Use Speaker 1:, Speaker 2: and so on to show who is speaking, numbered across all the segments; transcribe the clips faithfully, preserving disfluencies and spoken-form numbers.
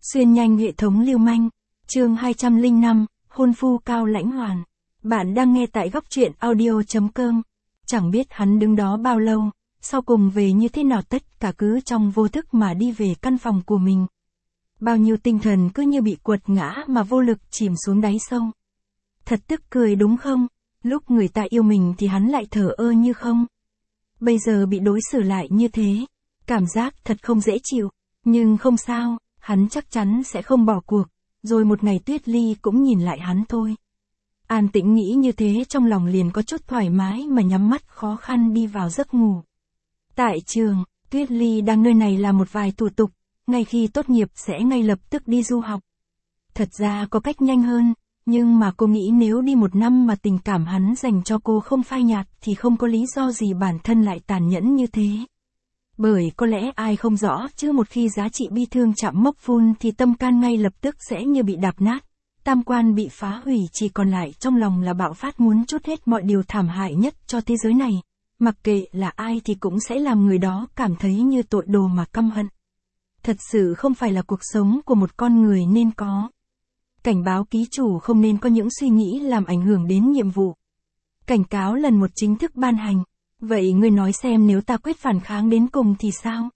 Speaker 1: Xuyên nhanh hệ thống lưu manh. Chương hai trăm lẻ năm, hôn phu Cao Lãnh Hoàn. Bạn đang nghe tại góc truyện audio.com. Chẳng biết hắn đứng đó bao lâu, sau cùng về như thế nào tất cả cứ trong vô thức mà đi về căn phòng của mình. Bao nhiêu tinh thần cứ như bị quật ngã mà vô lực chìm xuống đáy sông. Thật tức cười đúng không? Lúc người ta yêu mình thì hắn lại thờ ơ như không. Bây giờ bị đối xử lại như thế, cảm giác thật không dễ chịu, nhưng không sao, hắn chắc chắn sẽ không bỏ cuộc, rồi một ngày Tuyết Ly cũng nhìn lại hắn thôi. An tĩnh nghĩ như thế trong lòng liền có chút thoải mái mà nhắm mắt khó khăn đi vào giấc ngủ. Tại trường, Tuyết Ly đang nơi này làm một vài thủ tục, ngay khi tốt nghiệp sẽ ngay lập tức đi du học. Thật ra có cách nhanh hơn, nhưng mà cô nghĩ nếu đi một năm mà tình cảm hắn dành cho cô không phai nhạt thì không có lý do gì bản thân lại tàn nhẫn như thế. Bởi có lẽ ai không rõ chứ một khi giá trị bi thương chạm mốc phun thì tâm can ngay lập tức sẽ như bị đạp nát, tam quan bị phá hủy, chỉ còn lại trong lòng là bạo phát muốn trút hết mọi điều thảm hại nhất cho thế giới này. Mặc kệ là ai thì cũng sẽ làm người đó cảm thấy như tội đồ mà căm hận. Thật sự không phải là cuộc sống của một con người nên có. Cảnh báo ký chủ không nên có những suy nghĩ làm ảnh hưởng đến nhiệm vụ. Cảnh cáo lần một chính thức ban hành. Vậy ngươi nói xem nếu ta quyết phản kháng đến cùng thì sao?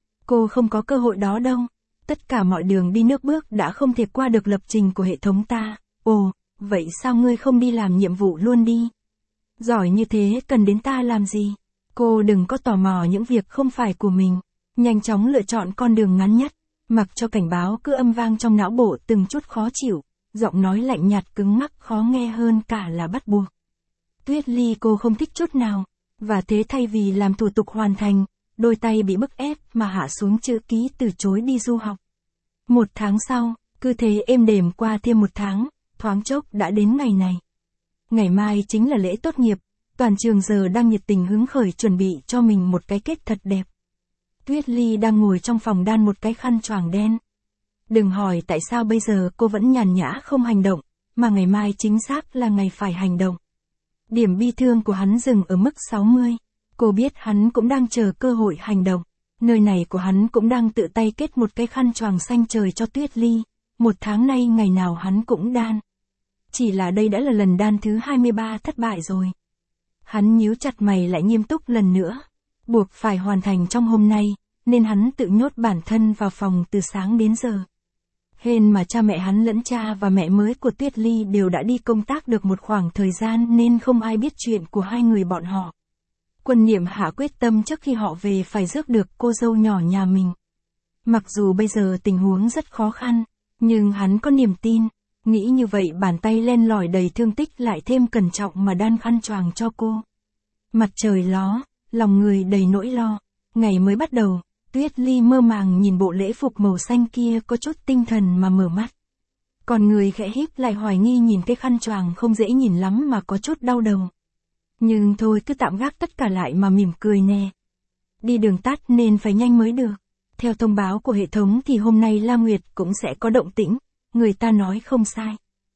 Speaker 1: Cô không có cơ hội đó đâu. Tất cả mọi đường đi nước bước đã không thể qua được lập trình của hệ thống ta. Ồ, vậy sao ngươi không đi làm nhiệm vụ luôn đi? Giỏi như thế cần đến ta làm gì? Cô đừng có tò mò những việc không phải của mình. Nhanh chóng lựa chọn con đường ngắn nhất. Mặc cho cảnh báo cứ âm vang trong não bộ từng chút khó chịu. Giọng nói lạnh nhạt cứng ngắc khó nghe hơn cả là bắt buộc. Tuyết Ly cô không thích chút nào. Và thế thay vì làm thủ tục hoàn thành, đôi tay bị bức ép mà hạ xuống chữ ký từ chối đi du học. Một tháng sau, cứ thế êm đềm qua thêm một tháng, thoáng chốc đã đến ngày này. Ngày mai chính là lễ tốt nghiệp, toàn trường giờ đang nhiệt tình hứng khởi chuẩn bị cho mình một cái kết thật đẹp. Tuyết Ly đang ngồi trong phòng đan một cái khăn choàng đen. Đừng hỏi tại sao bây giờ cô vẫn nhàn nhã không hành động, mà ngày mai chính xác là ngày phải hành động. Điểm bi thương của hắn dừng ở mức sáu mươi. Cô biết hắn cũng đang chờ cơ hội hành động. Nơi này của hắn cũng đang tự tay kết một cái khăn choàng xanh trời cho Tuyết Ly. Một tháng nay ngày nào hắn cũng đan. Chỉ là đây đã là lần đan thứ hai mươi ba thất bại rồi. Hắn nhíu chặt mày lại nghiêm túc lần nữa. Buộc phải hoàn thành trong hôm nay, nên hắn tự nhốt bản thân vào phòng từ sáng đến giờ. Hên mà cha mẹ hắn lẫn cha và mẹ mới của Tuyết Ly đều đã đi công tác được một khoảng thời gian nên không ai biết chuyện của hai người bọn họ. Quân Niệm hạ quyết tâm trước khi họ về phải rước được cô dâu nhỏ nhà mình. Mặc dù bây giờ tình huống rất khó khăn, nhưng hắn có niềm tin, nghĩ như vậy bàn tay len lỏi đầy thương tích lại thêm cẩn trọng mà đan khăn choàng cho cô. Mặt trời ló, lòng người đầy nỗi lo, ngày mới bắt đầu. Tuyết Ly mơ màng nhìn bộ lễ phục màu xanh kia có chút tinh thần mà mở mắt. Còn người khẽ híp lại hoài nghi nhìn cái khăn choàng không dễ nhìn lắm mà có chút đau đầu. Nhưng thôi cứ tạm gác tất cả lại mà mỉm cười nè. Đi đường tắt nên phải nhanh mới được. Theo thông báo của hệ thống thì hôm nay La Nguyệt cũng sẽ có động tĩnh, người ta nói không sai.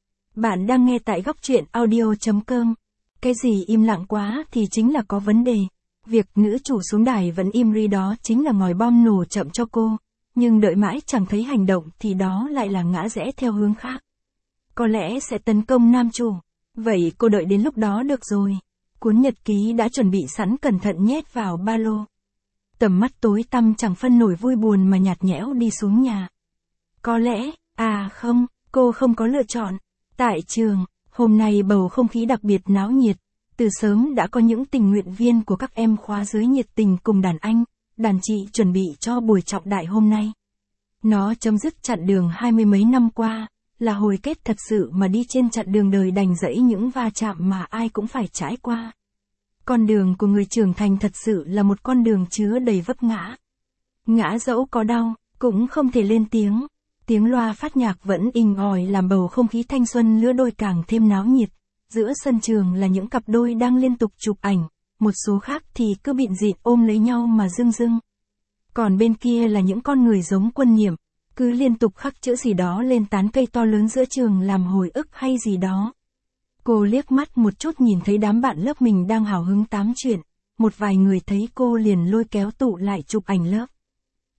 Speaker 1: Bạn đang nghe tại góc truyện audio.com. Cái gì im lặng quá thì chính là có vấn đề. Việc nữ chủ xuống đài vẫn im ri đó chính là ngòi bom nổ chậm cho cô, nhưng đợi mãi chẳng thấy hành động thì đó lại là ngã rẽ theo hướng khác. Có lẽ sẽ tấn công nam chủ, vậy cô đợi đến lúc đó được rồi. Cuốn nhật ký đã chuẩn bị sẵn cẩn thận nhét vào ba lô. Tầm mắt tối tăm chẳng phân nổi vui buồn mà nhạt nhẽo đi xuống nhà. Có lẽ, à không, cô không có lựa chọn. Tại trường, hôm nay bầu không khí đặc biệt náo nhiệt. Từ sớm đã có những tình nguyện viên của các em khóa dưới nhiệt tình cùng đàn anh, đàn chị chuẩn bị cho buổi trọng đại hôm nay. Nó chấm dứt chặng đường hai mươi mấy năm qua, là hồi kết thật sự mà đi trên chặng đường đời đành dẫy những va chạm mà ai cũng phải trải qua. Con đường của người trưởng thành thật sự là một con đường chứa đầy vấp ngã. Ngã dẫu có đau, cũng không thể lên tiếng. Tiếng loa phát nhạc vẫn inh ỏi làm bầu không khí thanh xuân lứa đôi càng thêm náo nhiệt. Giữa sân trường là những cặp đôi đang liên tục chụp ảnh, một số khác thì cứ bịn rịn ôm lấy nhau mà rưng rưng. Còn bên kia là những con người giống Quân Niệm, cứ liên tục khắc chữ gì đó lên tán cây to lớn giữa trường làm hồi ức hay gì đó. Cô liếc mắt một chút nhìn thấy đám bạn lớp mình đang hào hứng tám chuyện, một vài người thấy cô liền lôi kéo tụ lại chụp ảnh lớp.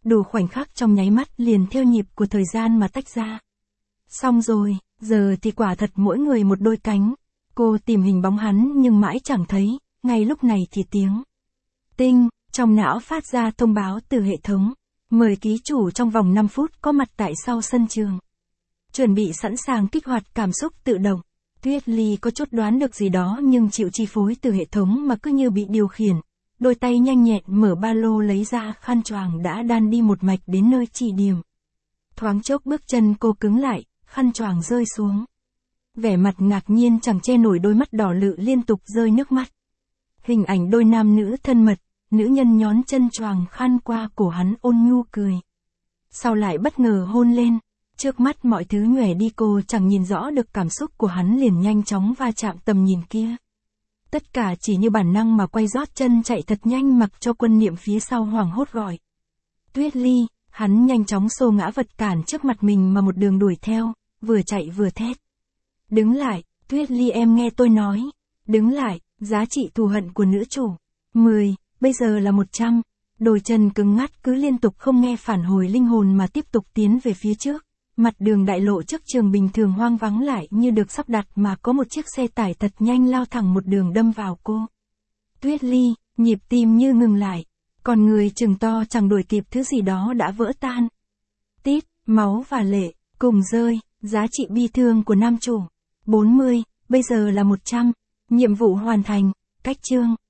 Speaker 1: đủ khoảnh khắc trong nháy mắt liền theo nhịp của thời gian mà tách ra. Xong rồi, giờ thì quả thật mỗi người một đôi cánh. Cô tìm hình bóng hắn nhưng mãi chẳng thấy, ngay lúc này thì tiếng tinh trong não phát ra thông báo từ hệ thống. Mời ký chủ trong vòng năm phút có mặt tại sau sân trường. Chuẩn bị sẵn sàng kích hoạt cảm xúc tự động. Tuyết Ly có chút đoán được gì đó nhưng chịu chi phối từ hệ thống mà cứ như bị điều khiển. Đôi tay nhanh nhẹn mở ba lô lấy ra khăn choàng đã đan đi một mạch đến nơi chỉ điểm. Thoáng chốc bước chân cô cứng lại, khăn choàng rơi xuống. Vẻ mặt ngạc nhiên chẳng che nổi đôi mắt đỏ lự liên tục rơi nước mắt. Hình ảnh đôi nam nữ thân mật, nữ nhân nhón chân choàng khăn qua cổ hắn ôn nhu cười. Sau lại bất ngờ hôn lên, trước mắt mọi thứ nhòe đi cô chẳng nhìn rõ được cảm xúc của hắn liền nhanh chóng va chạm tầm nhìn kia. Tất cả chỉ như bản năng mà quay rót chân chạy thật nhanh mặc cho Quân Niệm phía sau hoảng hốt gọi. Tuyết Ly, hắn nhanh chóng xô ngã vật cản trước mặt mình mà một đường đuổi theo, vừa chạy vừa thét. Đứng lại, Tuyết Ly em nghe tôi nói. Đứng lại, giá trị thù hận của nữ chủ. mười, bây giờ là một trăm. Đôi chân cứng ngắt cứ liên tục không nghe phản hồi linh hồn mà tiếp tục tiến về phía trước. Mặt đường đại lộ trước trường bình thường hoang vắng lại như được sắp đặt mà có một chiếc xe tải thật nhanh lao thẳng một đường đâm vào cô. Tuyết Ly, nhịp tim như ngừng lại. Còn người chừng to chẳng đuổi kịp thứ gì đó đã vỡ tan. Tít, máu và lệ, cùng rơi, giá trị bi thương của nam chủ. bốn mươi, bây giờ là một trăm. Nhiệm vụ hoàn thành, cách chương.